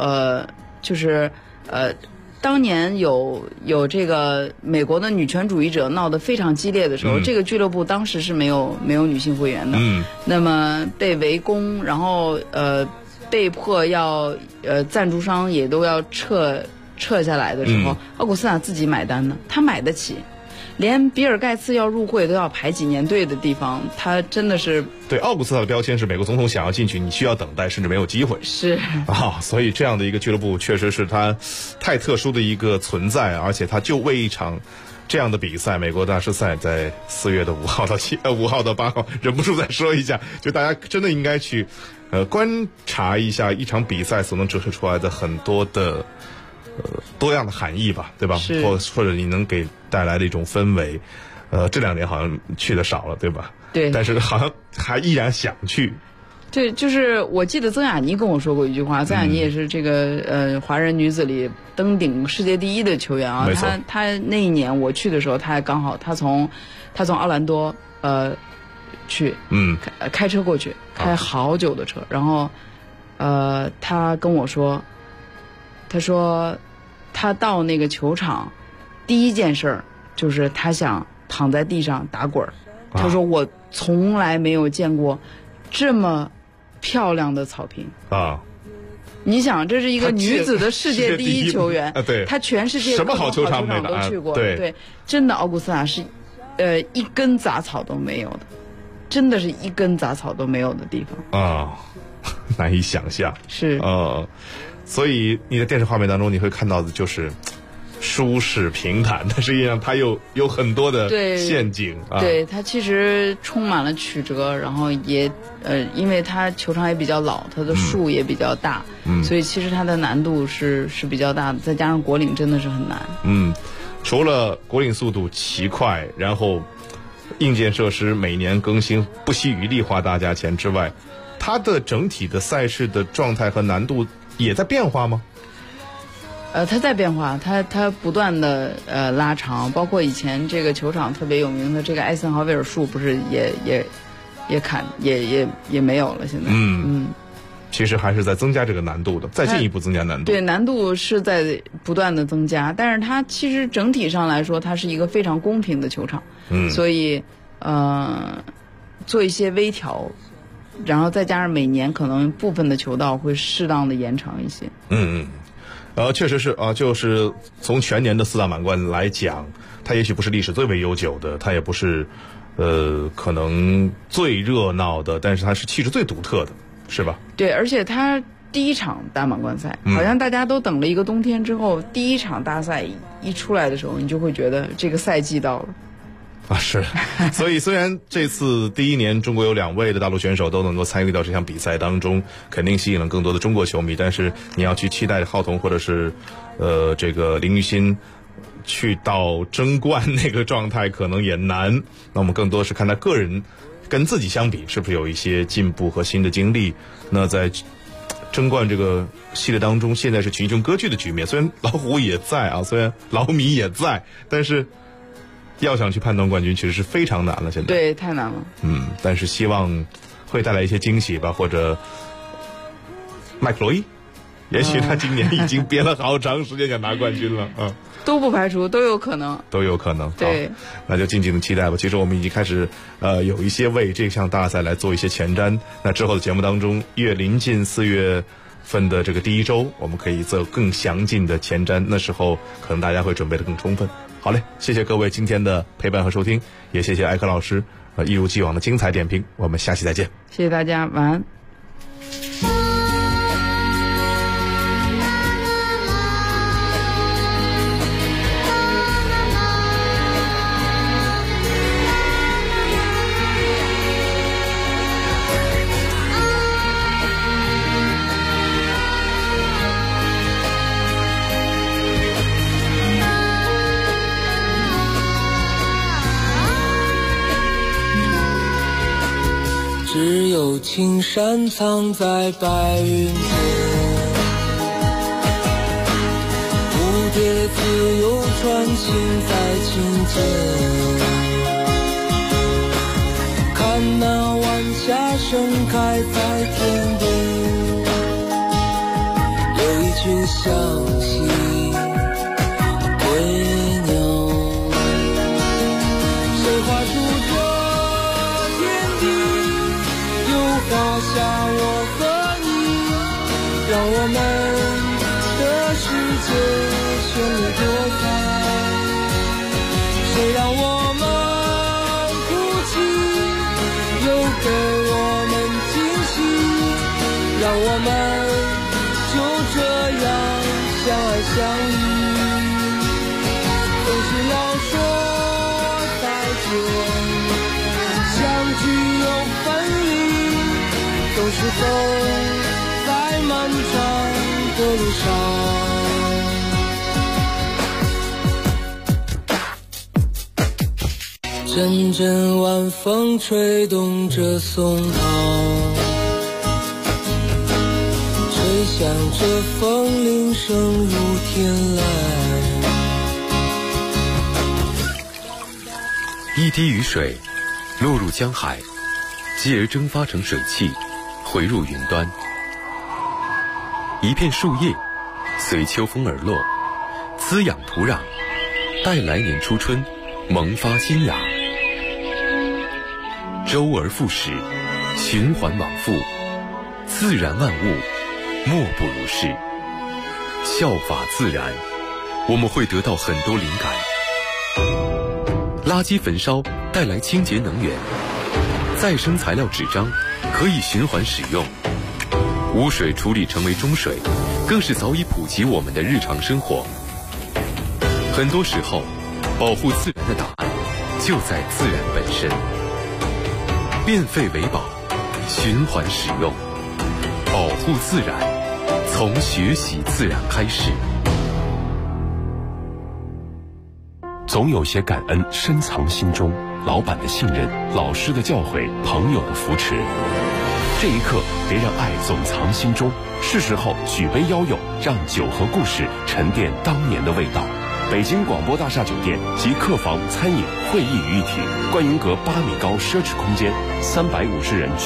当年有这个美国的女权主义者闹得非常激烈的时候，这个俱乐部当时是没有女性会员的，那么被围攻，然后被迫要赞助商也都要撤下来的时候，奥古斯塔自己买单的，他买得起，连比尔盖茨要入会都要排几年队的地方，他真的是对奥古斯塔的标签是美国总统想要进去，你需要等待，甚至没有机会。 是所以这样的一个俱乐部确实是他太特殊的一个存在，而且他就为一场这样的比赛，美国大师赛在4月的5号到8号，忍不住再说一下，就大家真的应该去观察一下一场比赛所能折射出来的很多的多样的含义吧，对吧？或者你能给带来的一种氛围。这2年好像去的少了，对吧？ 对。 但是好像还依然想去。 对，就是我记得曾雅妮跟我说过一句话，曾雅妮也是这个华人女子里登顶世界第1的球员她那一年我去的时候，她还刚好她从奥兰多去开车过去，开好久的车，然后他跟我说，他说他到那个球场第一件事儿就是他想躺在地上打滚儿。他说我从来没有见过这么漂亮的草坪啊！你想，这是一个女子的世界第一球员， 对， 她全世界什么好球场都去过， 对， 真的奥古斯塔是，一根杂草都没有的，真的是一根杂草都没有的地方啊，难以想象。 是所以你的电视画面当中，你会看到的就是舒适平坦，但实际上它又有很多的陷阱对，它其实充满了曲折，然后也因为它球场也比较老，它的树也比较大，所以其实它的难度是比较大的，再加上果岭真的是很难。 除了果岭速度奇快，然后硬件设施每年更新不惜余力花大价钱之外，它的整体的赛事的状态和难度也在变化吗？ 它在变化，它不断的拉长，包括以前这个球场特别有名的这个艾森豪威尔树，不是也没有了，现在其实还是在增加这个难度的，再进一步增加难度。 对，难度是在不断的增加，但是它其实整体上来说，它是一个非常公平的球场，所以做一些微调，然后再加上每年可能部分的球道会适当的延长一些。 确实是啊，就是从全年的4大满贯来讲，它也许不是历史最为悠久的，它也不是可能最热闹的，但是它是气质最独特的，是吧？ 对，而且它第一场大满贯赛，好像大家都等了一个冬天之后，第一场大赛一出来的时候，你就会觉得这个赛季到了。 是，所以虽然这次第一年中国有2位的大陆选手都能够参与到这项比赛当中，肯定吸引了更多的中国球迷，但是你要去期待浩彤或者是这个林育欣去到争冠那个状态可能也难。那我们更多是看他个人跟自己相比是不是有一些进步和新的经历。那在争冠这个系列当中，现在是群雄割据的局面，虽然老虎也在啊，虽然老米也在，但是要想去判断冠军其实是非常难了，现在对，太难了。 但是希望会带来一些惊喜吧，或者麦克罗伊，也许他今年已经憋了好长时间想拿冠军了都不排除，都有可能。 对，那就静静的期待吧。其实我们已经开始有一些为这项大赛来做一些前瞻，那之后的节目当中，越临近4月份的这个第一周，我们可以做更详尽的前瞻，那时候可能大家会准备得更充分。好嘞，谢谢各位今天的陪伴和收听，也谢谢艾克老师一如既往的精彩点评，我们下期再见。 谢谢大家，晚安。 只有青山藏在白云间，蝴蝶自由穿行在琴间，看那晚霞盛开在天边，有一群向西归鸟，谁画出这天地，画下我和你，让我们的世界绚丽多彩。谁让我们哭泣，又给我们惊喜，让我们就这样相爱相依。总是要说再见，相聚又分离，总是走在漫长的路上。阵阵晚风吹动着松涛，吹响着风铃声如天籁。 一滴雨水落入江海，继而蒸发成水汽，回入云端。 一片树叶随秋风而落，滋养土壤，待来年初春萌发新芽。周而复始，循环往复，自然万物莫不如是。效法自然，我们会得到很多灵感。垃圾焚烧带来清洁能源，再生材料纸张可以循环使用，污水处理成为中水，更是早已普及我们的日常生活。很多时候，保护自然的答案就在自然本身。变废为宝，循环使用，保护自然，从学习自然开始。 总有些感恩深藏心中，老板的信任，老师的教诲，朋友的扶持。这一刻，别让爱总藏心中，是时候举杯邀友，让酒和故事沉淀当年的味道。北京广播大厦酒店集客房、餐饮、会议于一体，观云阁8米高奢侈空间，350人